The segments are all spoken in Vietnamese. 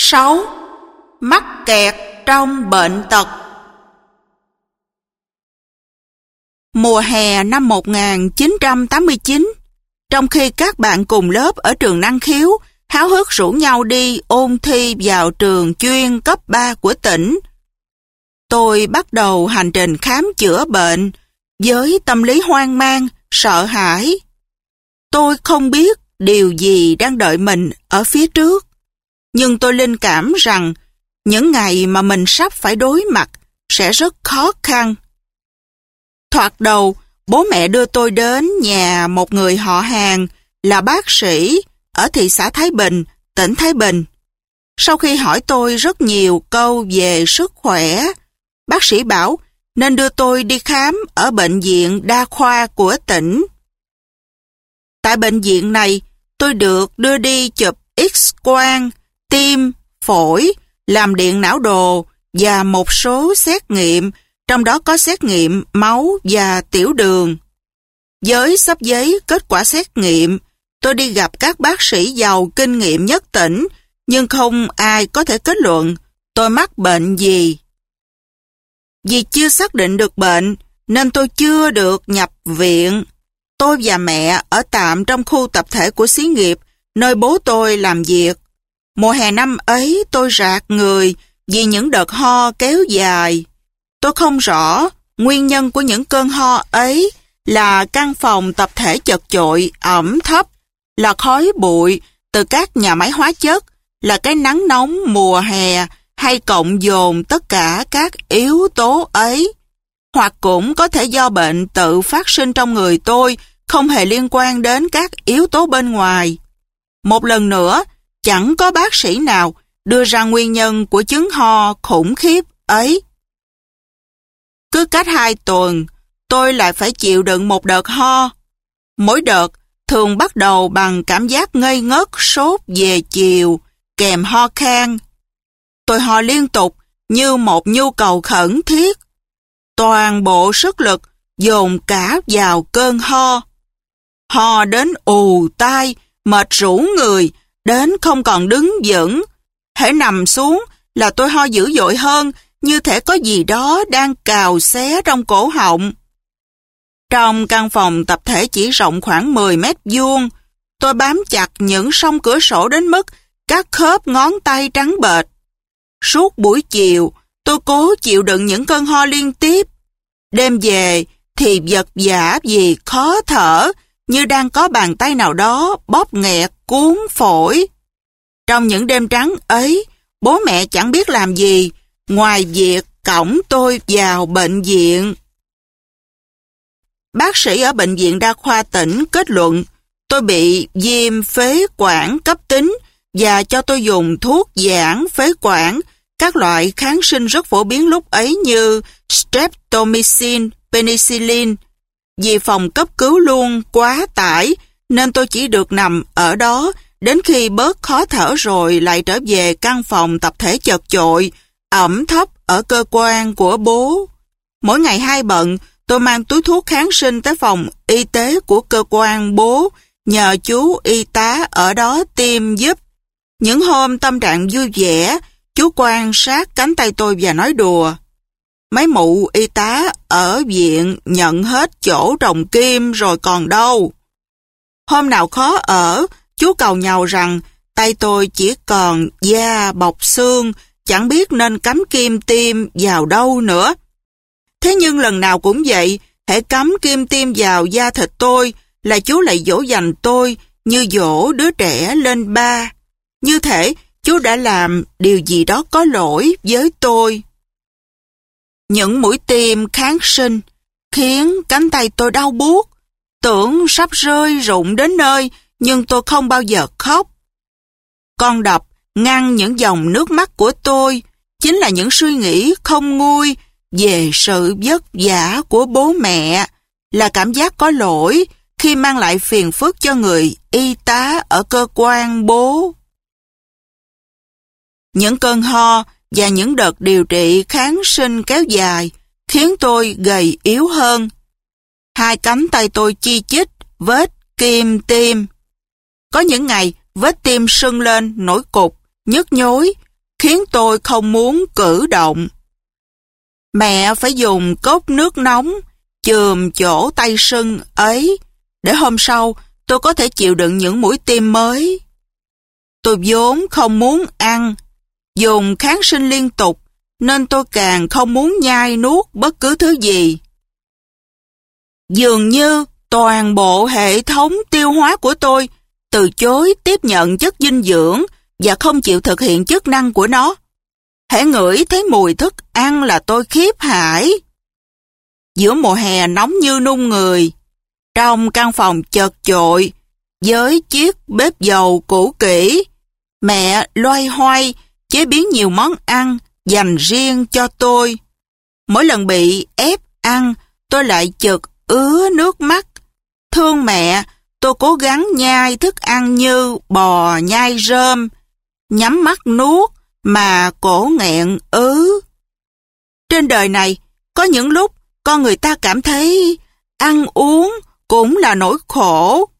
6. Mắc kẹt trong bệnh tật. Mùa hè năm 1989, trong khi các bạn cùng lớp ở trường năng khiếu háo hức rủ nhau đi ôn thi vào trường chuyên cấp 3 của tỉnh, tôi bắt đầu hành trình khám chữa bệnh với tâm lý hoang mang, sợ hãi. Tôi không biết điều gì đang đợi mình ở phía trước, nhưng tôi linh cảm rằng những ngày mà mình sắp phải đối mặt sẽ rất khó khăn. Thoạt đầu, bố mẹ đưa tôi đến nhà một người họ hàng là bác sĩ ở thị xã Thái Bình, tỉnh Thái Bình. Sau khi hỏi tôi rất nhiều câu về sức khỏe, bác sĩ bảo nên đưa tôi đi khám ở bệnh viện đa khoa của tỉnh. Tại bệnh viện này, tôi được đưa đi chụp X-quang, tim, phổi, làm điện não đồ và một số xét nghiệm, trong đó có xét nghiệm máu và tiểu đường. Với xấp giấy kết quả xét nghiệm, tôi đi gặp các bác sĩ giàu kinh nghiệm nhất tỉnh, nhưng không ai có thể kết luận tôi mắc bệnh gì. Vì chưa xác định được bệnh, nên tôi chưa được nhập viện. Tôi và mẹ ở tạm trong khu tập thể của xí nghiệp, nơi bố tôi làm việc. Mùa hè năm ấy tôi rạc người vì những đợt ho kéo dài. Tôi không rõ nguyên nhân của những cơn ho ấy là căn phòng tập thể chật chội, ẩm thấp, là khói bụi từ các nhà máy hóa chất, là cái nắng nóng mùa hè, hay cộng dồn tất cả các yếu tố ấy. Hoặc cũng có thể do bệnh tự phát sinh trong người tôi, không hề liên quan đến các yếu tố bên ngoài. Một lần nữa, chẳng có bác sĩ nào đưa ra nguyên nhân của chứng ho khủng khiếp ấy. Cứ cách 2 tuần, tôi lại phải chịu đựng một đợt ho. Mỗi đợt thường bắt đầu bằng cảm giác ngây ngất, sốt về chiều, kèm ho khan. Tôi ho liên tục như một nhu cầu khẩn thiết. Toàn bộ sức lực dồn cả vào cơn ho. Ho đến ù tai, mệt rũ người, đến không còn đứng vững. Hễ nằm xuống là tôi ho dữ dội hơn, như thể có gì đó đang cào xé trong cổ họng. Trong căn phòng tập thể chỉ rộng khoảng 10 mét vuông, tôi bám chặt những song cửa sổ đến mức các khớp ngón tay trắng bệch. Suốt buổi chiều, tôi cố chịu đựng những cơn ho liên tiếp. Đêm về thì vật vã vì khó thở, như đang có bàn tay nào đó bóp nghẹt cuốn phổi. Trong những đêm trắng ấy, bố mẹ chẳng biết làm gì ngoài việc cõng tôi vào bệnh viện. Bác sĩ ở bệnh viện đa khoa tỉnh kết luận tôi bị viêm phế quản cấp tính và cho tôi dùng thuốc giãn phế quản, các loại kháng sinh rất phổ biến lúc ấy như streptomycin, penicillin. Vì phòng cấp cứu luôn quá tải nên tôi chỉ được nằm ở đó đến khi bớt khó thở rồi lại trở về căn phòng tập thể chật chội, ẩm thấp ở cơ quan của bố. Mỗi ngày 2 bận, tôi mang túi thuốc kháng sinh tới phòng y tế của cơ quan bố, nhờ chú y tá ở đó tiêm giúp. Những hôm tâm trạng vui vẻ, chú quan sát cánh tay tôi và nói đùa. Mấy mụ y tá ở viện nhận hết chỗ trồng kim rồi còn đâu. Hôm nào khó ở, chú càu nhàu rằng tay tôi chỉ còn da bọc xương, chẳng biết nên cắm kim tiêm vào đâu nữa. Thế nhưng lần nào cũng vậy, hễ cắm kim tiêm vào da thịt tôi là chú lại dỗ dành tôi như dỗ đứa trẻ lên 3. Như thể chú đã làm điều gì đó có lỗi với tôi. Những mũi tiêm kháng sinh khiến cánh tay tôi đau buốt, tưởng sắp rơi rụng đến nơi, nhưng tôi không bao giờ khóc. Con đập ngăn những dòng nước mắt của tôi chính là những suy nghĩ không nguôi về sự vất vả của bố mẹ, là cảm giác có lỗi khi mang lại phiền phức cho người y tá ở cơ quan bố. Những cơn ho và những đợt điều trị kháng sinh kéo dài khiến tôi gầy yếu hơn. 2 cánh tay tôi chi chít, vết kim tiêm. Có những ngày vết tiêm sưng lên, nổi cục, nhức nhối, khiến tôi không muốn cử động. Mẹ phải dùng cốc nước nóng chườm chỗ tay sưng ấy để hôm sau tôi có thể chịu đựng những mũi tiêm mới. Tôi vốn không muốn ăn, dùng kháng sinh liên tục nên tôi càng không muốn nhai nuốt bất cứ thứ gì. Dường như toàn bộ hệ thống tiêu hóa của tôi từ chối tiếp nhận chất dinh dưỡng và không chịu thực hiện chức năng của nó. Hễ ngửi thấy mùi thức ăn là tôi khiếp hãi. Giữa mùa hè nóng như nung người, trong căn phòng chật chội với chiếc bếp dầu cũ kỹ, mẹ loay hoay chế biến nhiều món ăn dành riêng cho tôi. Mỗi lần bị ép ăn, tôi lại chực ứa nước mắt. Thương mẹ, tôi cố gắng nhai thức ăn như bò nhai rơm, nhắm mắt nuốt mà cổ nghẹn ứ. Trên đời này, có những lúc con người ta cảm thấy ăn uống cũng là nỗi khổ.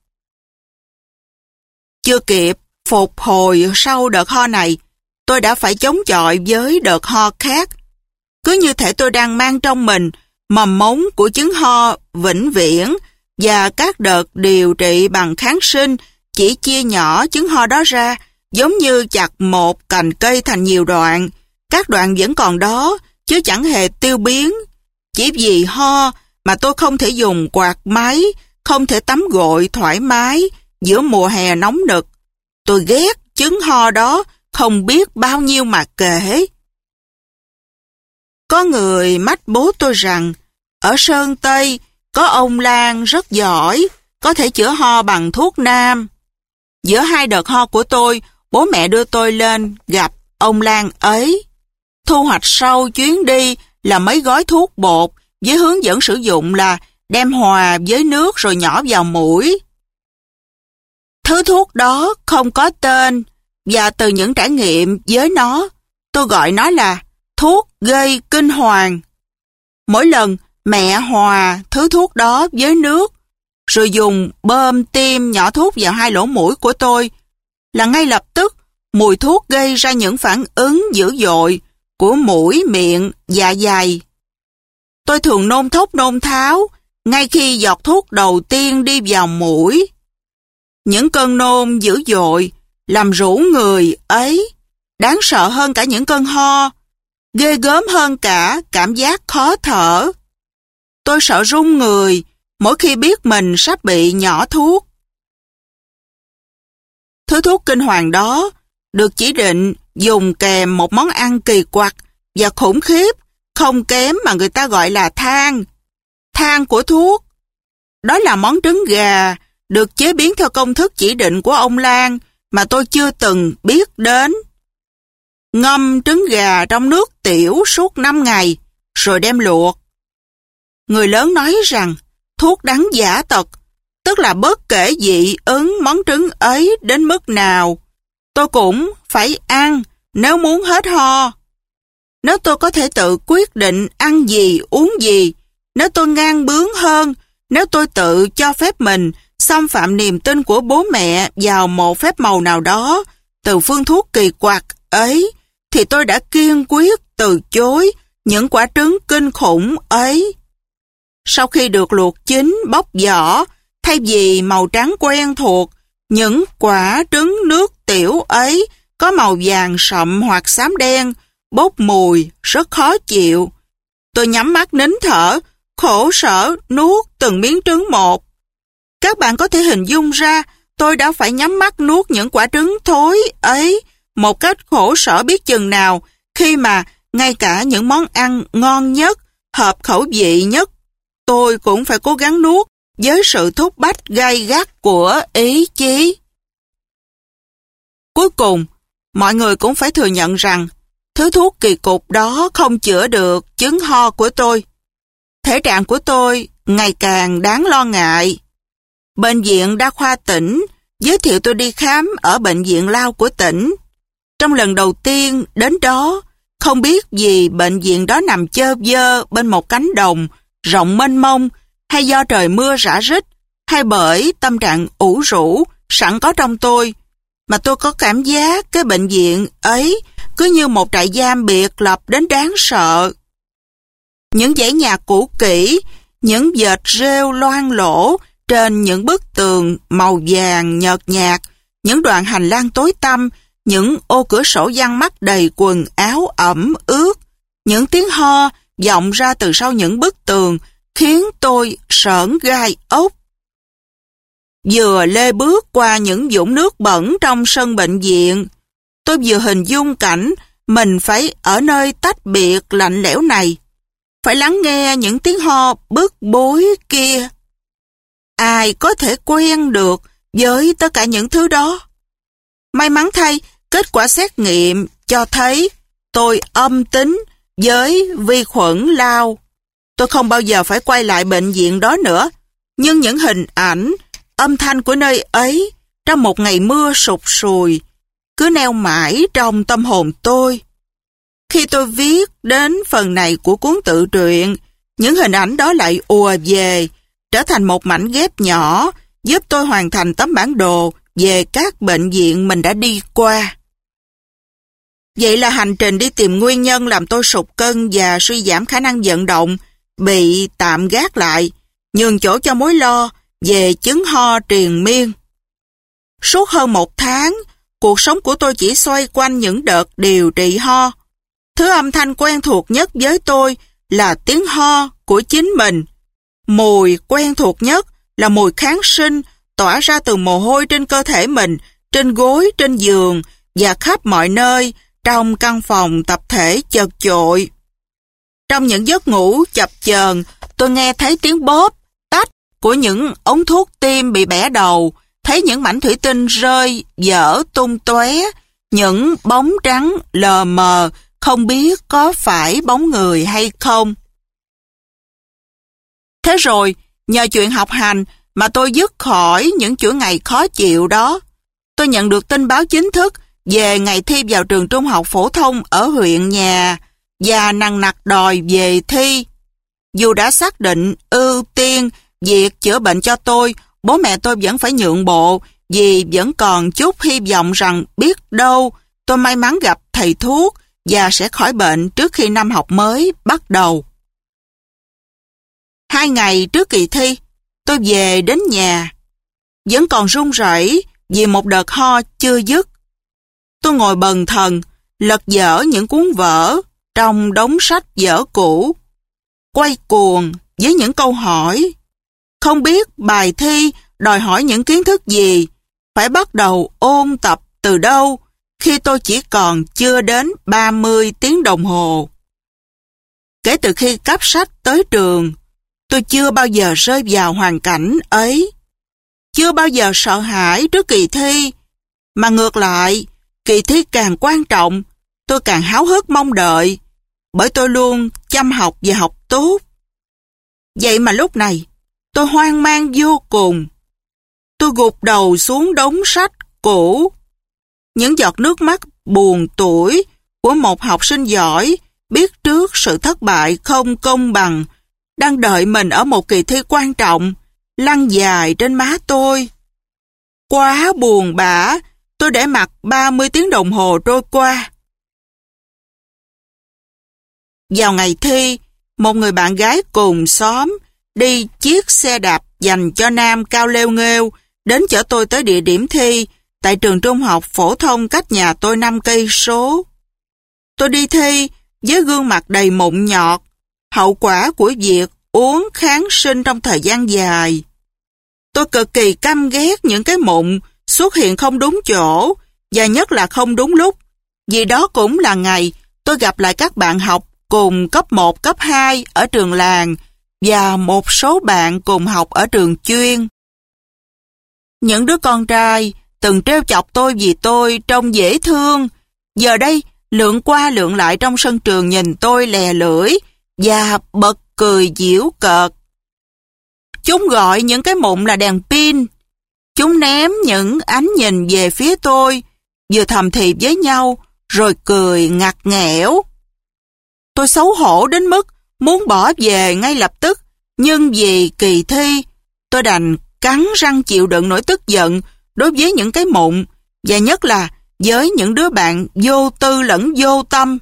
Chưa kịp phục hồi sau đợt ho này, tôi đã phải chống chọi với đợt ho khác. Cứ như thể tôi đang mang trong mình mầm mống của chứng ho vĩnh viễn và các đợt điều trị bằng kháng sinh chỉ chia nhỏ chứng ho đó ra, giống như chặt một cành cây thành nhiều đoạn. Các đoạn vẫn còn đó, chứ chẳng hề tiêu biến. Chỉ vì ho mà tôi không thể dùng quạt máy, không thể tắm gội thoải mái giữa mùa hè nóng nực. Tôi ghét chứng ho đó không biết bao nhiêu mà kể. Có người mách bố tôi rằng ở Sơn Tây có ông Lan rất giỏi, có thể chữa ho bằng thuốc nam. Giữa hai đợt ho của tôi, bố mẹ đưa tôi lên gặp ông Lan ấy. Thu hoạch sau chuyến đi là mấy gói thuốc bột với hướng dẫn sử dụng là đem hòa với nước rồi nhỏ vào mũi. Thứ thuốc đó không có tên và từ những trải nghiệm với nó, tôi gọi nó là thuốc gây kinh hoàng. Mỗi lần mẹ hòa thứ thuốc đó với nước rồi dùng bơm tiêm nhỏ thuốc vào hai lỗ mũi của tôi là ngay lập tức mùi thuốc gây ra những phản ứng dữ dội của mũi, miệng, dạ dày. Tôi thường nôn thốc nôn tháo ngay khi giọt thuốc đầu tiên đi vào mũi. Những cơn nôn dữ dội làm rũ người ấy đáng sợ hơn cả những cơn ho, ghê gớm hơn cả cảm giác khó thở. Tôi sợ run người mỗi khi biết mình sắp bị nhỏ thuốc. Thứ thuốc kinh hoàng đó được chỉ định dùng kèm một món ăn kỳ quặc và khủng khiếp, không kém mà người ta gọi là than. Than của thuốc. Đó là món trứng gà được chế biến theo công thức chỉ định của ông Lan mà tôi chưa từng biết đến. Ngâm trứng gà trong nước tiểu suốt 5 ngày, rồi đem luộc. Người lớn nói rằng thuốc đắng giả tật, tức là bất kể dị ứng món trứng ấy đến mức nào, tôi cũng phải ăn nếu muốn hết ho. Nếu tôi có thể tự quyết định ăn gì, uống gì, nếu tôi ngang bướng hơn, nếu tôi tự cho phép mình xâm phạm niềm tin của bố mẹ vào một phép màu nào đó từ phương thuốc kỳ quặc ấy, thì tôi đã kiên quyết từ chối những quả trứng kinh khủng ấy. Sau khi được luộc chín, bóc vỏ, thay vì màu trắng quen thuộc, những quả trứng nước tiểu ấy có màu vàng sậm hoặc xám đen, bốc mùi, rất khó chịu. Tôi nhắm mắt nín thở, khổ sở nuốt từng miếng trứng một. Các bạn có thể hình dung ra tôi đã phải nhắm mắt nuốt những quả trứng thối ấy một cách khổ sở biết chừng nào, khi mà ngay cả những món ăn ngon nhất, hợp khẩu vị nhất, tôi cũng phải cố gắng nuốt với sự thúc bách gay gắt của ý chí. Cuối cùng, mọi người cũng phải thừa nhận rằng thứ thuốc kỳ cục đó không chữa được chứng ho của tôi. Thể trạng của tôi ngày càng đáng lo ngại. Bệnh viện Đa khoa tỉnh giới thiệu tôi đi khám ở bệnh viện Lao của tỉnh. Trong lần đầu tiên đến đó, không biết vì bệnh viện đó nằm chơ vơ bên một cánh đồng rộng mênh mông, hay do trời mưa rã rích, hay bởi tâm trạng ủ rũ sẵn có trong tôi, mà tôi có cảm giác cái bệnh viện ấy cứ như một trại giam biệt lập đến đáng sợ. Những dãy nhà cũ kỹ, những vệt rêu loang lổ trên những bức tường màu vàng nhợt nhạt, những đoạn hành lang tối tăm, những ô cửa sổ giăng mắt đầy quần áo ẩm ướt, những tiếng ho vọng ra từ sau những bức tường khiến tôi sởn gai ốc. Vừa lê bước qua những vũng nước bẩn trong sân bệnh viện, tôi vừa hình dung cảnh mình phải ở nơi tách biệt lạnh lẽo này, phải lắng nghe những tiếng ho bức bối kia. Ai có thể quen được với tất cả những thứ đó? May mắn thay, kết quả xét nghiệm cho thấy tôi âm tính với vi khuẩn lao. Tôi không bao giờ phải quay lại bệnh viện đó nữa, nhưng những hình ảnh, âm thanh của nơi ấy trong một ngày mưa sụt sùi cứ neo mãi trong tâm hồn tôi. Khi tôi viết đến phần này của cuốn tự truyện, những hình ảnh đó lại ùa về, trở thành một mảnh ghép nhỏ, giúp tôi hoàn thành tấm bản đồ về các bệnh viện mình đã đi qua. Vậy là hành trình đi tìm nguyên nhân làm tôi sụt cân và suy giảm khả năng vận động bị tạm gác lại, nhường chỗ cho mối lo về chứng ho triền miên. Suốt hơn 1 tháng, cuộc sống của tôi chỉ xoay quanh những đợt điều trị ho. Thứ âm thanh quen thuộc nhất với tôi là tiếng ho của chính mình. Mùi quen thuộc nhất là mùi kháng sinh tỏa ra từ mồ hôi trên cơ thể mình, trên gối, trên giường và khắp mọi nơi trong căn phòng tập thể chật chội. Trong những giấc ngủ chập chờn, tôi nghe thấy tiếng bóp, tách của những ống thuốc tim bị bẻ đầu, thấy những mảnh thủy tinh rơi vỡ tung tóe, những bóng trắng lờ mờ, không biết có phải bóng người hay không. Thế rồi, nhờ chuyện học hành mà tôi dứt khỏi những chuỗi ngày khó chịu đó. Tôi nhận được tin báo chính thức về ngày thi vào trường trung học phổ thông ở huyện nhà và nằng nặc đòi về thi. Dù đã xác định ưu tiên việc chữa bệnh cho tôi, bố mẹ tôi vẫn phải nhượng bộ vì vẫn còn chút hy vọng rằng biết đâu tôi may mắn gặp thầy thuốc và sẽ khỏi bệnh trước khi năm học mới bắt đầu. 2 ngày trước kỳ thi, tôi về đến nhà. Vẫn còn run rẩy vì một đợt ho chưa dứt. Tôi ngồi bần thần, lật dở những cuốn vở trong đống sách vở cũ, quay cuồng với những câu hỏi. Không biết bài thi đòi hỏi những kiến thức gì, phải bắt đầu ôn tập từ đâu khi tôi chỉ còn chưa đến 30 tiếng đồng hồ. Kể từ khi cắp sách tới trường, tôi chưa bao giờ rơi vào hoàn cảnh ấy. Chưa bao giờ sợ hãi trước kỳ thi, mà ngược lại, kỳ thi càng quan trọng, tôi càng háo hức mong đợi, bởi tôi luôn chăm học và học tốt. Vậy mà lúc này, tôi hoang mang vô cùng. Tôi gục đầu xuống đống sách cũ. Những giọt nước mắt buồn tủi của một học sinh giỏi, biết trước sự thất bại không công bằng, đang đợi mình ở một kỳ thi quan trọng, lăn dài trên má tôi. Quá buồn bã, tôi để mặc 30 tiếng đồng hồ trôi qua. Vào ngày thi, một người bạn gái cùng xóm đi chiếc xe đạp dành cho nam cao lêu nghêu đến chở tôi tới địa điểm thi tại trường trung học phổ thông cách nhà tôi 5 cây số. Tôi đi thi với gương mặt đầy mụn nhọt, hậu quả của việc uống kháng sinh trong thời gian dài. Tôi cực kỳ căm ghét những cái mụn xuất hiện không đúng chỗ và nhất là không đúng lúc, vì đó cũng là ngày tôi gặp lại các bạn học cùng cấp 1, cấp 2 ở trường làng và một số bạn cùng học ở trường chuyên. Những đứa con trai từng trêu chọc tôi vì tôi trông dễ thương, giờ đây lượn qua lượn lại trong sân trường nhìn tôi lè lưỡi và bật cười giễu cợt. Chúng gọi những cái mụn là đèn pin. Chúng ném những ánh nhìn về phía tôi, vừa thầm thì với nhau, rồi cười ngặt nghẽo. Tôi xấu hổ đến mức muốn bỏ về ngay lập tức, nhưng vì kỳ thi, tôi đành cắn răng chịu đựng nỗi tức giận đối với những cái mụn, và nhất là với những đứa bạn vô tư lẫn vô tâm.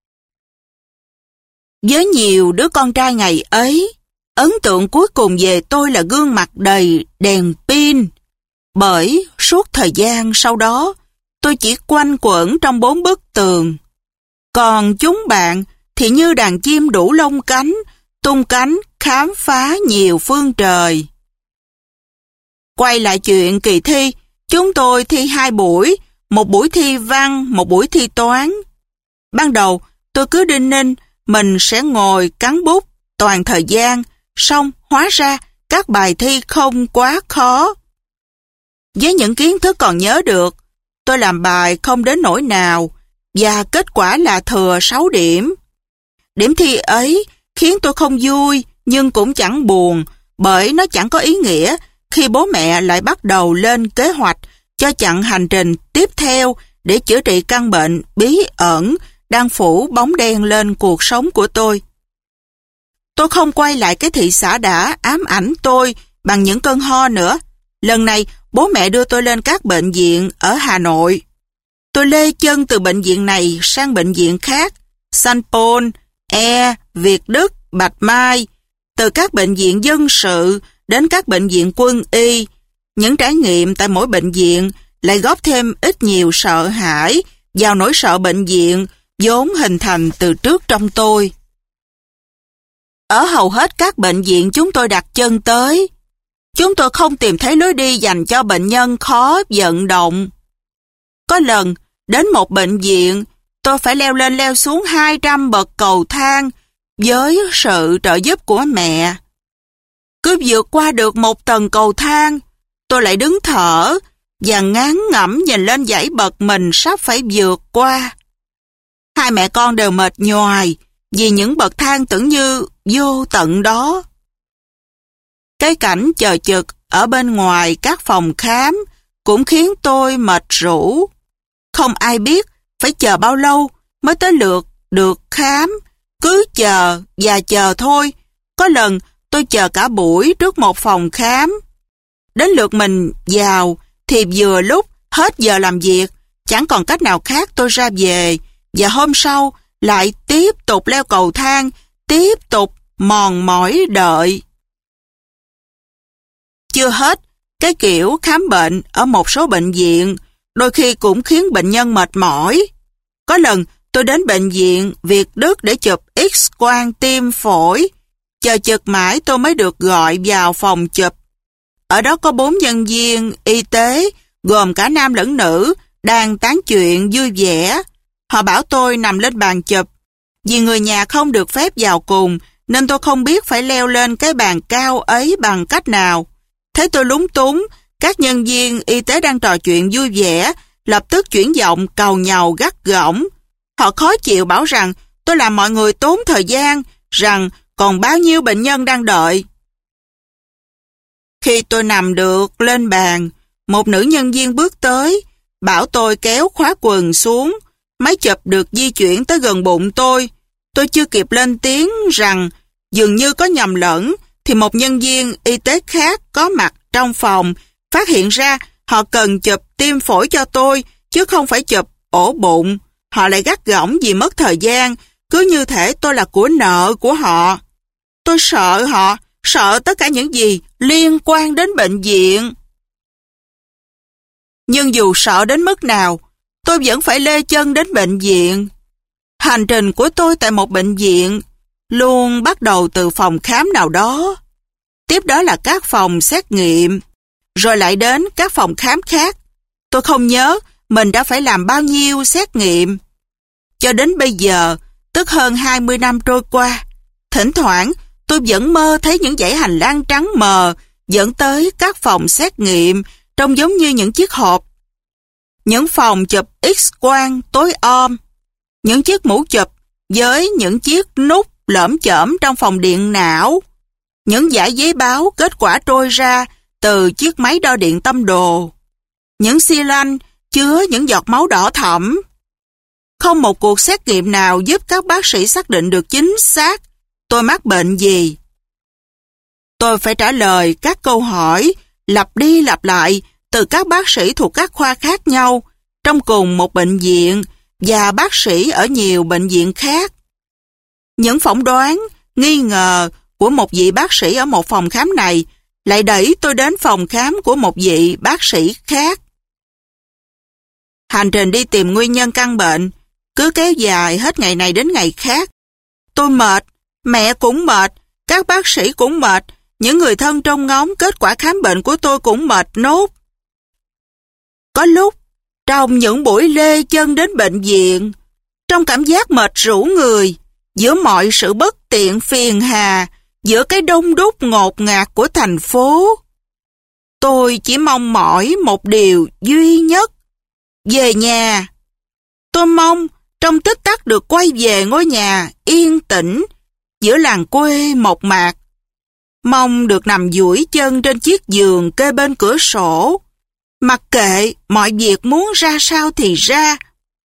Với nhiều đứa con trai ngày ấy, ấn tượng cuối cùng về tôi là gương mặt đầy đèn pin. Bởi suốt thời gian sau đó, tôi chỉ quanh quẩn trong 4 bức tường. Còn chúng bạn thì như đàn chim đủ lông cánh, tung cánh khám phá nhiều phương trời. Quay lại chuyện kỳ thi, chúng tôi thi 2 buổi, một buổi thi văn, một buổi thi toán. Ban đầu, tôi cứ đinh ninh, mình sẽ ngồi cắn bút toàn thời gian, xong hóa ra các bài thi không quá khó. Với những kiến thức còn nhớ được, tôi làm bài không đến nỗi nào, và kết quả là thừa 6 điểm. Điểm thi ấy khiến tôi không vui, nhưng cũng chẳng buồn, bởi nó chẳng có ý nghĩa khi bố mẹ lại bắt đầu lên kế hoạch cho chặng hành trình tiếp theo để chữa trị căn bệnh bí ẩn đang phủ bóng đen lên cuộc sống của tôi. Tôi không quay lại cái thị xã đã ám ảnh tôi bằng những cơn ho nữa. Lần này, bố mẹ đưa tôi lên các bệnh viện ở Hà Nội. Tôi lê chân từ bệnh viện này sang bệnh viện khác, Sanh Pôn, Việt Đức, Bạch Mai, từ các bệnh viện dân sự đến các bệnh viện quân y. Những trải nghiệm tại mỗi bệnh viện lại góp thêm ít nhiều sợ hãi vào nỗi sợ bệnh viện vốn hình thành từ trước trong tôi. Ở hầu hết các bệnh viện chúng tôi đặt chân tới, chúng tôi không tìm thấy lối đi dành cho bệnh nhân khó vận động. Có lần, đến một bệnh viện, tôi phải leo lên leo xuống 200 bậc cầu thang với sự trợ giúp của mẹ. Cứ vượt qua được một tầng cầu thang, tôi lại đứng thở và ngán ngẩm nhìn lên dãy bậc mình sắp phải vượt qua. Hai mẹ con đều mệt nhoài vì những bậc thang tưởng như vô tận đó. Cái cảnh chờ chực ở bên ngoài các phòng khám cũng khiến tôi mệt rũ. Không ai biết phải chờ bao lâu mới tới lượt được khám, cứ chờ và chờ thôi. Có lần tôi chờ cả buổi trước một phòng khám. Đến lượt mình vào thì vừa lúc hết giờ làm việc, chẳng còn cách nào khác tôi ra về, và hôm sau lại tiếp tục leo cầu thang, tiếp tục mòn mỏi đợi. Chưa hết, cái kiểu khám bệnh ở một số bệnh viện đôi khi cũng khiến bệnh nhân mệt mỏi. Có lần tôi đến bệnh viện Việt Đức để chụp X-quang tim phổi. Chờ chực mãi tôi mới được gọi vào phòng chụp. Ở đó có 4 nhân viên y tế, gồm cả nam lẫn nữ, đang tán chuyện vui vẻ. Họ bảo tôi nằm lên bàn chụp. Vì người nhà không được phép vào cùng, nên tôi không biết phải leo lên cái bàn cao ấy bằng cách nào. Thấy tôi lúng túng, các nhân viên y tế đang trò chuyện vui vẻ, lập tức chuyển giọng càu nhàu gắt gỏng. Họ khó chịu bảo rằng tôi làm mọi người tốn thời gian, rằng còn bao nhiêu bệnh nhân đang đợi. Khi tôi nằm được lên bàn, một nữ nhân viên bước tới, bảo tôi kéo khóa quần xuống. Máy chụp được di chuyển tới gần bụng tôi. Tôi chưa kịp lên tiếng rằng dường như có nhầm lẫn, thì một nhân viên y tế khác có mặt trong phòng phát hiện ra họ cần chụp tim phổi cho tôi, chứ không phải chụp ổ bụng. Họ lại gắt gỏng vì mất thời gian, cứ như thể tôi là của nợ của họ. Tôi sợ họ, sợ tất cả những gì liên quan đến bệnh viện. Nhưng dù sợ đến mức nào, tôi vẫn phải lê chân đến bệnh viện. Hành trình của tôi tại một bệnh viện luôn bắt đầu từ phòng khám nào đó. Tiếp đó là các phòng xét nghiệm, rồi lại đến các phòng khám khác. Tôi không nhớ mình đã phải làm bao nhiêu xét nghiệm. Cho đến bây giờ, tức hơn 20 năm trôi qua, thỉnh thoảng tôi vẫn mơ thấy những dãy hành lang trắng mờ dẫn tới các phòng xét nghiệm trông giống như những chiếc hộp. Những phòng chụp X-quang tối om, những chiếc mũ chụp với những chiếc nút lởm chởm trong phòng điện não, những dải giấy báo kết quả trôi ra từ chiếc máy đo điện tâm đồ, những xi lanh chứa những giọt máu đỏ thẫm. Không một cuộc xét nghiệm nào giúp các bác sĩ xác định được chính xác tôi mắc bệnh gì. Tôi phải trả lời các câu hỏi lặp đi lặp lại từ các bác sĩ thuộc các khoa khác nhau, trong cùng một bệnh viện và bác sĩ ở nhiều bệnh viện khác. Những phỏng đoán, nghi ngờ của một vị bác sĩ ở một phòng khám này lại đẩy tôi đến phòng khám của một vị bác sĩ khác. Hành trình đi tìm nguyên nhân căn bệnh cứ kéo dài hết ngày này đến ngày khác. Tôi mệt, mẹ cũng mệt, các bác sĩ cũng mệt, những người thân trông ngóng kết quả khám bệnh của tôi cũng mệt nốt. Có lúc, trong những buổi lê chân đến bệnh viện, trong cảm giác mệt rũ người, giữa mọi sự bất tiện phiền hà, giữa cái đông đúc ngột ngạt của thành phố, tôi chỉ mong mỏi một điều duy nhất: về nhà. Tôi mong trong tích tắc được quay về ngôi nhà yên tĩnh giữa làng quê mộc mạc. Mong được nằm duỗi chân trên chiếc giường kê bên cửa sổ, mặc kệ mọi việc muốn ra sao thì ra.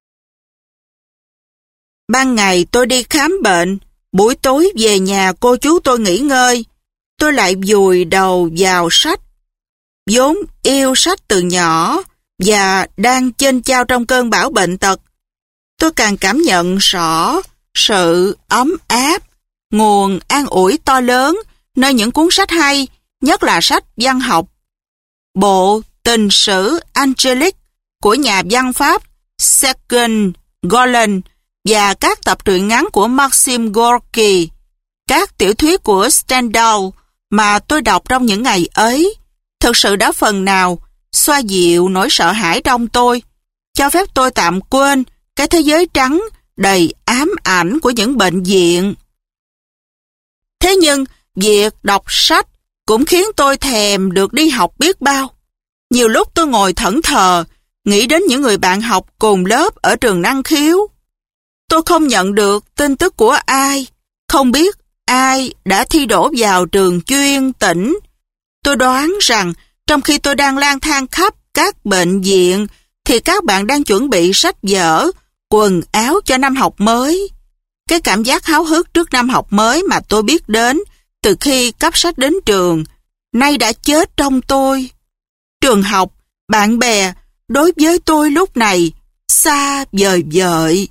Ban ngày tôi đi khám bệnh, buổi tối về nhà cô chú tôi nghỉ ngơi, tôi lại vùi đầu vào sách. Vốn yêu sách từ nhỏ và đang chênh chao trong cơn bão bệnh tật, tôi càng cảm nhận rõ sự ấm áp, nguồn an ủi to lớn nơi những cuốn sách hay, nhất là sách văn học. Bộ Tình sử Angelique của nhà văn Pháp Serge Golan và các tập truyện ngắn của Maxim Gorky, các tiểu thuyết của Stendhal mà tôi đọc trong những ngày ấy, thực sự đã phần nào xoa dịu nỗi sợ hãi trong tôi, cho phép tôi tạm quên cái thế giới trắng đầy ám ảnh của những bệnh viện. Thế nhưng, việc đọc sách cũng khiến tôi thèm được đi học biết bao. Nhiều lúc tôi ngồi thẫn thờ, nghĩ đến những người bạn học cùng lớp ở trường năng khiếu. Tôi không nhận được tin tức của ai, không biết ai đã thi đỗ vào trường chuyên tỉnh. Tôi đoán rằng trong khi tôi đang lang thang khắp các bệnh viện, thì các bạn đang chuẩn bị sách vở, quần áo cho năm học mới. Cái cảm giác háo hức trước năm học mới mà tôi biết đến từ khi cấp sách đến trường, nay đã chết trong tôi. Trường học, bạn bè, đối với tôi lúc này, xa vời vợi.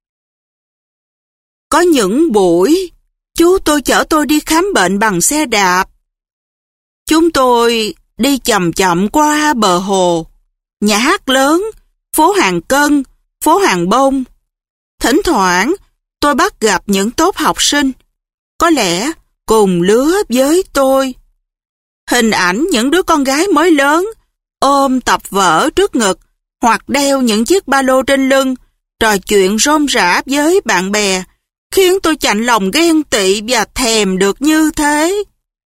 Có những buổi, chú tôi chở tôi đi khám bệnh bằng xe đạp. Chúng tôi đi chậm chậm qua bờ hồ, nhà hát lớn, phố Hàng Cân, phố Hàng Bông. Thỉnh thoảng, tôi bắt gặp những tốp học sinh, có lẽ cùng lứa với tôi. Hình ảnh những đứa con gái mới lớn, ôm tập vở trước ngực, hoặc đeo những chiếc ba lô trên lưng, trò chuyện rôm rả với bạn bè, khiến tôi chạnh lòng ghen tị và thèm được như thế.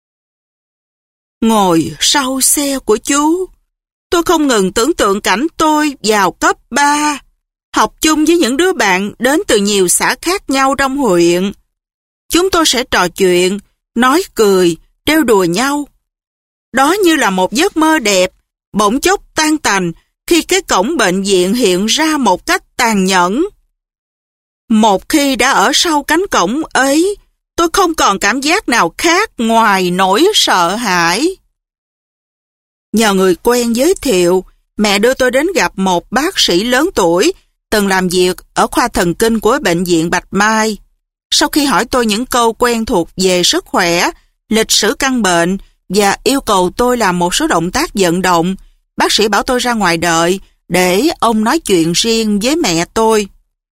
Ngồi sau xe của chú, tôi không ngừng tưởng tượng cảnh tôi vào cấp 3, học chung với những đứa bạn đến từ nhiều xã khác nhau trong huyện. Chúng tôi sẽ trò chuyện, nói cười, trêu đùa nhau. Đó như là một giấc mơ đẹp, bỗng chốc tan tành khi cái cổng bệnh viện hiện ra một cách tàn nhẫn. Một khi đã ở sau cánh cổng ấy, tôi không còn cảm giác nào khác ngoài nỗi sợ hãi. Nhờ người quen giới thiệu, mẹ đưa tôi đến gặp một bác sĩ lớn tuổi, từng làm việc ở khoa thần kinh của bệnh viện Bạch Mai. Sau khi hỏi tôi những câu quen thuộc về sức khỏe, lịch sử căn bệnh và yêu cầu tôi làm một số động tác vận động, bác sĩ bảo tôi ra ngoài đợi để ông nói chuyện riêng với mẹ tôi.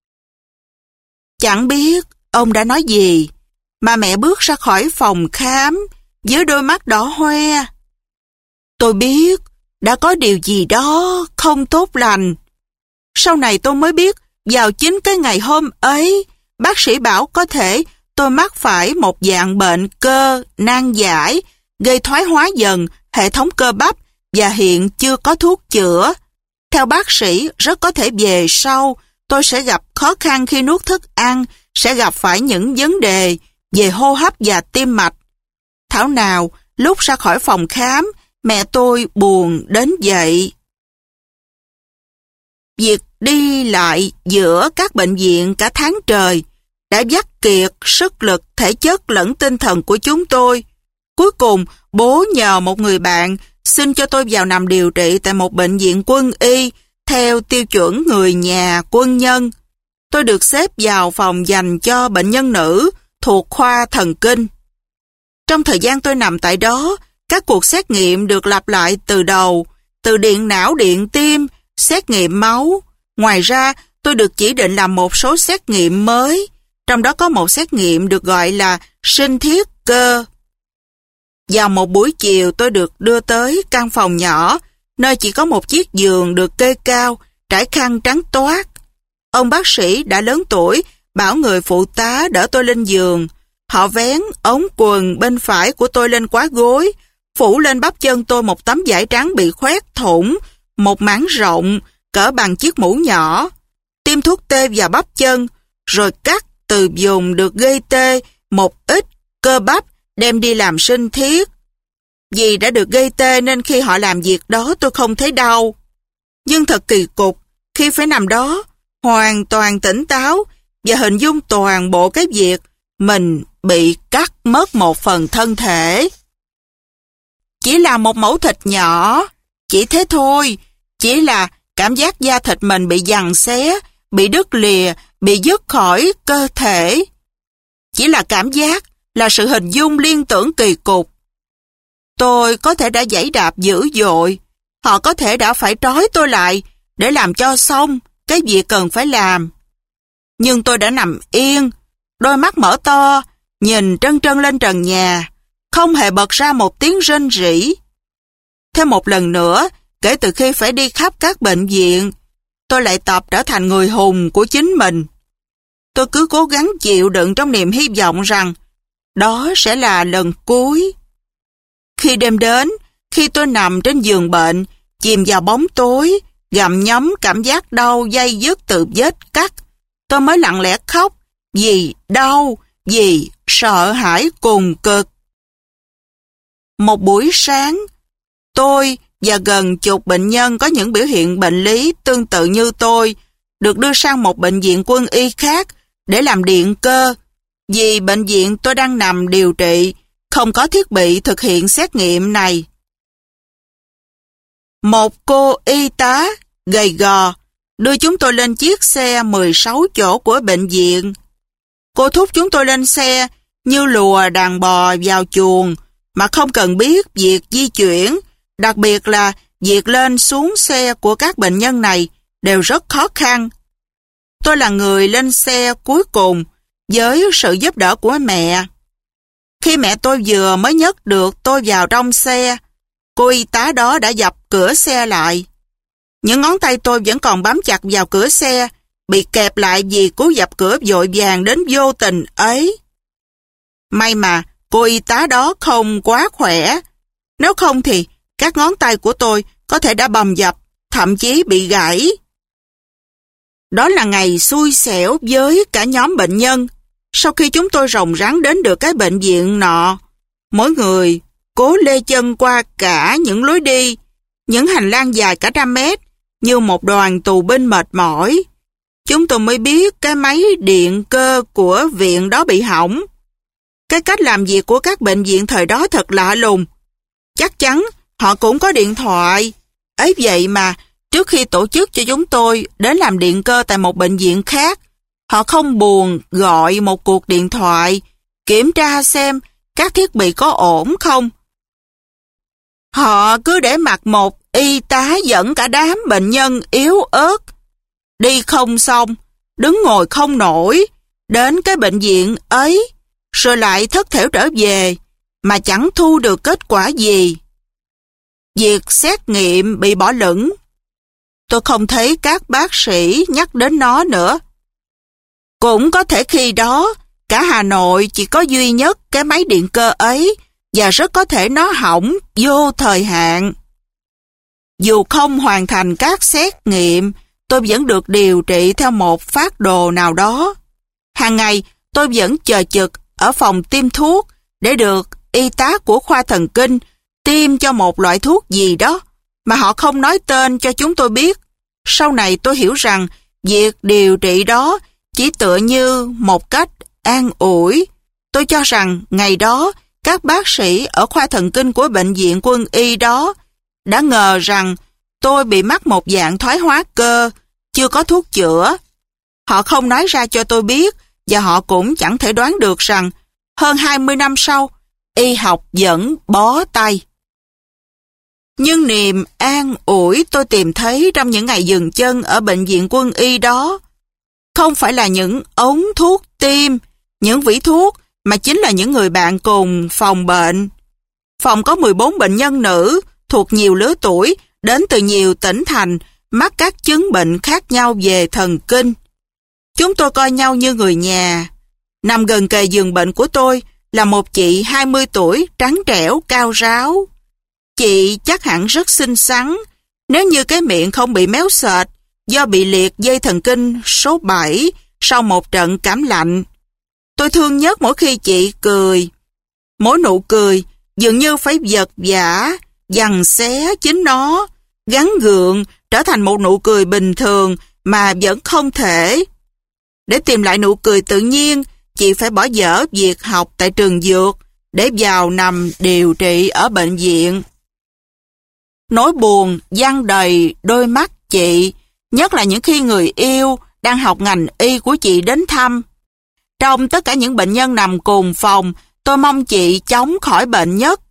Chẳng biết ông đã nói gì, mà mẹ bước ra khỏi phòng khám với đôi mắt đỏ hoe. Tôi biết đã có điều gì đó không tốt lành. Sau này tôi mới biết vào chính cái ngày hôm ấy, bác sĩ bảo có thể tôi mắc phải một dạng bệnh cơ nan giải, gây thoái hóa dần hệ thống cơ bắp và hiện chưa có thuốc chữa. Theo bác sĩ, rất có thể về sau tôi sẽ gặp khó khăn khi nuốt thức ăn, sẽ gặp phải những vấn đề về hô hấp và tim mạch. Thảo nào, lúc ra khỏi phòng khám, mẹ tôi buồn đến vậy. Việc đi lại giữa các bệnh viện cả tháng trời đã vắt kiệt sức lực thể chất lẫn tinh thần của chúng tôi. Cuối cùng, bố nhờ một người bạn xin cho tôi vào nằm điều trị tại một bệnh viện quân y theo tiêu chuẩn người nhà quân nhân. Tôi được xếp vào phòng dành cho bệnh nhân nữ thuộc khoa thần kinh. Trong thời gian tôi nằm tại đó, các cuộc xét nghiệm được lặp lại từ đầu, từ điện não, điện tim, xét nghiệm máu. Ngoài ra, tôi được chỉ định làm một số xét nghiệm mới, trong đó có một xét nghiệm được gọi là sinh thiết cơ. Vào một buổi chiều tôi được đưa tới căn phòng nhỏ, nơi chỉ có một chiếc giường được kê cao, trải khăn trắng toát. Ông bác sĩ đã lớn tuổi, bảo người phụ tá đỡ tôi lên giường. Họ vén ống quần bên phải của tôi lên quá gối, phủ lên bắp chân tôi một tấm vải trắng bị khoét thủng, một mảng rộng, cỡ bằng chiếc mũ nhỏ. Tiêm thuốc tê vào bắp chân, rồi cắt từ vùng được gây tê một ít cơ bắp đem đi làm sinh thiết. Vì đã được gây tê nên khi họ làm việc đó tôi không thấy đau. Nhưng thật kỳ cục, khi phải nằm đó, hoàn toàn tỉnh táo và hình dung toàn bộ cái việc mình bị cắt mất một phần thân thể. Chỉ là một mẩu thịt nhỏ, chỉ thế thôi, chỉ là cảm giác da thịt mình bị giằng xé, bị đứt lìa, bị dứt khỏi cơ thể. Chỉ là cảm giác, là sự hình dung liên tưởng kỳ cục. Tôi có thể đã giãy đạp dữ dội, họ có thể đã phải trói tôi lại để làm cho xong cái việc cần phải làm. Nhưng tôi đã nằm yên, đôi mắt mở to, nhìn trân trân lên trần nhà, không hề bật ra một tiếng rên rỉ. Thêm một lần nữa, kể từ khi phải đi khắp các bệnh viện, tôi lại tập trở thành người hùng của chính mình. Tôi cứ cố gắng chịu đựng trong niềm hy vọng rằng đó sẽ là lần cuối. Khi đêm đến, khi tôi nằm trên giường bệnh, chìm vào bóng tối, gặm nhấm cảm giác đau day dứt từ vết cắt, tôi mới lặng lẽ khóc vì đau, vì sợ hãi cùng cực. Một buổi sáng, tôi và gần chục bệnh nhân có những biểu hiện bệnh lý tương tự như tôi được đưa sang một bệnh viện quân y khác để làm điện cơ, vì bệnh viện tôi đang nằm điều trị không có thiết bị thực hiện xét nghiệm này. Một cô y tá gầy gò đưa chúng tôi lên chiếc xe 16 chỗ của bệnh viện. Cô thúc chúng tôi lên xe như lùa đàn bò vào chuồng mà không cần biết việc di chuyển, đặc biệt là việc lên xuống xe của các bệnh nhân này đều rất khó khăn. Tôi là người lên xe cuối cùng với sự giúp đỡ của mẹ. Khi mẹ tôi vừa mới nhấc được tôi vào trong xe, cô y tá đó đã dập cửa xe lại. Những ngón tay tôi vẫn còn bám chặt vào cửa xe, bị kẹp lại vì cú dập cửa vội vàng đến vô tình ấy. May mà cô y tá đó không quá khỏe, nếu không thì các ngón tay của tôi có thể đã bầm dập, thậm chí bị gãy. Đó là ngày xui xẻo với cả nhóm bệnh nhân. Sau khi chúng tôi ròng rắn đến được cái bệnh viện nọ, mỗi người cố lê chân qua cả những lối đi, những hành lang dài cả 100 mét, như một đoàn tù binh mệt mỏi. Chúng tôi mới biết cái máy điện cơ của viện đó bị hỏng. Cái cách làm việc của các bệnh viện thời đó thật lạ lùng. Chắc chắn họ cũng có điện thoại. Ấy vậy mà, trước khi tổ chức cho chúng tôi đến làm điện cơ tại một bệnh viện khác, họ không buồn gọi một cuộc điện thoại, kiểm tra xem các thiết bị có ổn không. Họ cứ để mặc một y tá dẫn cả đám bệnh nhân yếu ớt, đi không xong, đứng ngồi không nổi, đến cái bệnh viện ấy, rồi lại thất thểu trở về, mà chẳng thu được kết quả gì. Việc xét nghiệm bị bỏ lửng. Tôi không thấy các bác sĩ nhắc đến nó nữa. Cũng có thể khi đó, cả Hà Nội chỉ có duy nhất cái máy điện cơ ấy, và rất có thể nó hỏng vô thời hạn. Dù không hoàn thành các xét nghiệm, tôi vẫn được điều trị theo một phác đồ nào đó. Hàng ngày, tôi vẫn chờ trực ở phòng tiêm thuốc để được y tá của khoa thần kinh tiêm cho một loại thuốc gì đó mà họ không nói tên cho chúng tôi biết. Sau này tôi hiểu rằng việc điều trị đó chỉ tựa như một cách an ủi. Tôi cho rằng ngày đó các bác sĩ ở khoa thần kinh của bệnh viện quân y đó đã ngờ rằng Tôi bị mắc một dạng thoái hóa cơ, chưa có thuốc chữa. Họ không nói ra cho tôi biết, và họ cũng chẳng thể đoán được rằng hơn 20 năm sau, y học vẫn bó tay. Nhưng niềm an ủi tôi tìm thấy trong những ngày dừng chân ở bệnh viện quân y đó không phải là những ống thuốc tim, những vỉ thuốc, mà chính là những người bạn cùng phòng bệnh. Phòng có 14 bệnh nhân nữ thuộc nhiều lứa tuổi, đến từ nhiều tỉnh thành, mắc các chứng bệnh khác nhau về thần kinh. Chúng tôi coi nhau như người nhà. Nằm gần kề giường bệnh của tôi là một chị 20 tuổi, trắng trẻo, cao ráo. Chị chắc hẳn rất xinh xắn, nếu như cái miệng không bị méo sệt do bị liệt dây thần kinh số 7 sau một trận cảm lạnh. Tôi thương nhất mỗi khi chị cười. Mỗi nụ cười dường như phải vật vã, giằng xé chính nó, gắn gượng trở thành một nụ cười bình thường mà vẫn không thể. Để tìm lại nụ cười tự nhiên, chị phải bỏ dở việc học tại trường dược để vào nằm điều trị ở bệnh viện. Nỗi buồn giăng đầy đôi mắt chị, nhất là những khi người yêu đang học ngành y của chị đến thăm. Trong tất cả những bệnh nhân nằm cùng phòng, tôi mong chị chóng khỏi bệnh nhất.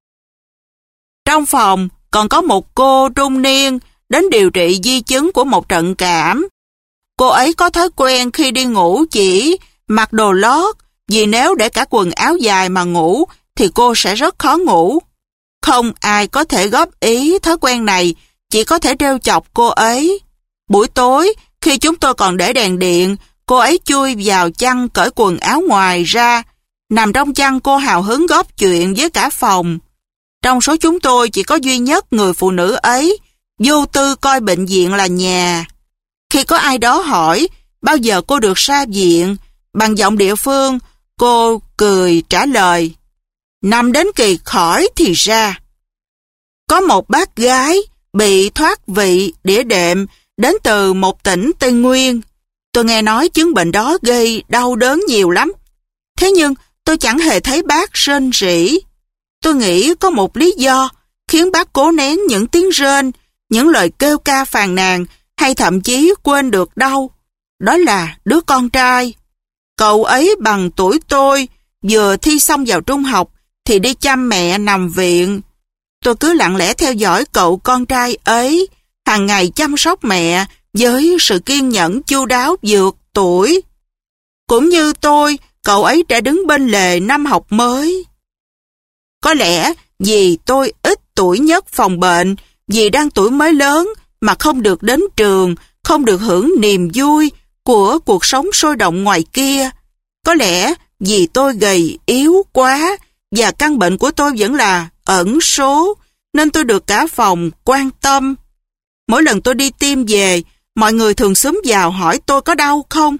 Trong phòng còn có một cô trung niên đến điều trị di chứng của một trận cảm. Cô ấy có thói quen khi đi ngủ chỉ mặc đồ lót, vì nếu để cả quần áo dài mà ngủ thì cô sẽ rất khó ngủ. Không ai có thể góp ý thói quen này, chỉ có thể trêu chọc cô ấy. Buổi tối, khi chúng tôi còn để đèn điện, cô ấy chui vào chăn cởi quần áo ngoài ra. Nằm trong chăn, cô hào hứng góp chuyện với cả phòng. Trong số chúng tôi chỉ có duy nhất người phụ nữ ấy, vô tư coi bệnh viện là nhà. Khi có ai đó hỏi bao giờ cô được ra viện, bằng giọng địa phương, cô cười trả lời: "Nằm đến kỳ khỏi thì ra." Có một bác gái bị thoát vị đĩa đệm đến từ một tỉnh Tây Nguyên. Tôi nghe nói chứng bệnh đó gây đau đớn nhiều lắm. Thế nhưng tôi chẳng hề thấy bác rên rỉ. Tôi nghĩ có một lý do khiến bác cố nén những tiếng rên, những lời kêu ca phàn nàn, hay thậm chí quên được đau. Đó là đứa con trai. Cậu ấy bằng tuổi tôi, vừa thi xong vào trung học thì đi chăm mẹ nằm viện. Tôi cứ lặng lẽ theo dõi cậu con trai ấy, hàng ngày chăm sóc mẹ với sự kiên nhẫn chu đáo vượt tuổi. Cũng như tôi, cậu ấy đã đứng bên lề năm học mới. Có lẽ vì tôi ít tuổi nhất phòng bệnh, vì đang tuổi mới lớn mà không được đến trường, không được hưởng niềm vui của cuộc sống sôi động ngoài kia. Có lẽ vì tôi gầy yếu quá và căn bệnh của tôi vẫn là ẩn số, nên tôi được cả phòng quan tâm. Mỗi lần tôi đi tiêm về, mọi người thường xúm vào hỏi tôi có đau không.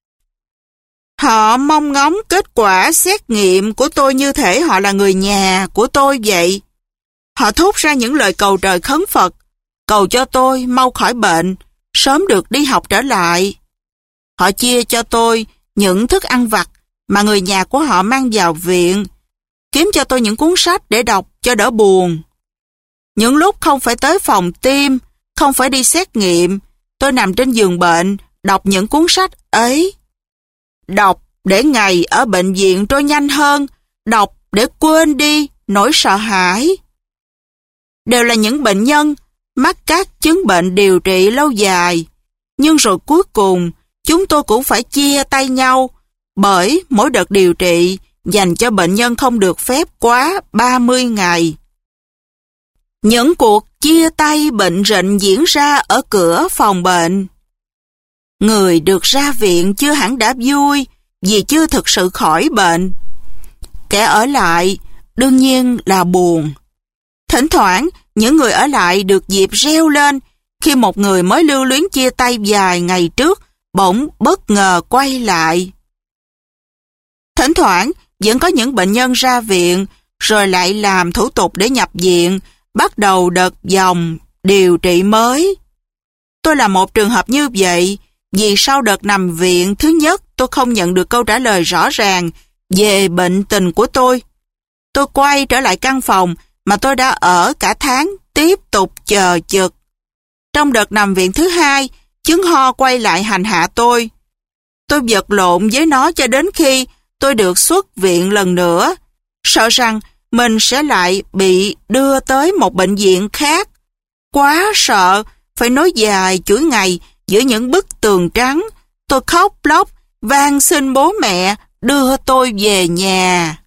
Họ mong ngóng kết quả xét nghiệm của tôi như thể họ là người nhà của tôi vậy. Họ thốt ra những lời cầu trời khấn Phật, cầu cho tôi mau khỏi bệnh, sớm được đi học trở lại. Họ chia cho tôi những thức ăn vặt mà người nhà của họ mang vào viện, kiếm cho tôi những cuốn sách để đọc cho đỡ buồn. Những lúc không phải tới phòng tiêm, không phải đi xét nghiệm, tôi nằm trên giường bệnh, đọc những cuốn sách ấy. Đọc để ngày ở bệnh viện trôi nhanh hơn, đọc để quên đi nỗi sợ hãi. Đều là những bệnh nhân mắc các chứng bệnh điều trị lâu dài, nhưng rồi cuối cùng chúng tôi cũng phải chia tay nhau, bởi mỗi đợt điều trị dành cho bệnh nhân không được phép quá 30 ngày. Những cuộc chia tay bệnh rịnh diễn ra ở cửa phòng bệnh. Người được ra viện chưa hẳn đã vui vì chưa thực sự khỏi bệnh. Kẻ ở lại đương nhiên là buồn. Thỉnh thoảng, những người ở lại được dịp reo lên khi một người mới lưu luyến chia tay vài ngày trước bỗng bất ngờ quay lại. Thỉnh thoảng, vẫn có những bệnh nhân ra viện rồi lại làm thủ tục để nhập viện, bắt đầu đợt dòng điều trị mới. Tôi là một trường hợp như vậy, vì sau đợt nằm viện thứ nhất tôi không nhận được câu trả lời rõ ràng về bệnh tình của tôi. Tôi quay trở lại căn phòng mà tôi đã ở cả tháng, tiếp tục chờ chực. Trong đợt nằm viện thứ 2, chứng ho quay lại hành hạ tôi. Tôi vật lộn với nó cho đến khi tôi được xuất viện lần nữa, sợ rằng mình sẽ lại bị đưa tới một bệnh viện khác. Quá sợ, phải nối dài chuỗi ngày giữa những bức tường trắng. Tôi khóc lóc, van xin bố mẹ đưa tôi về nhà.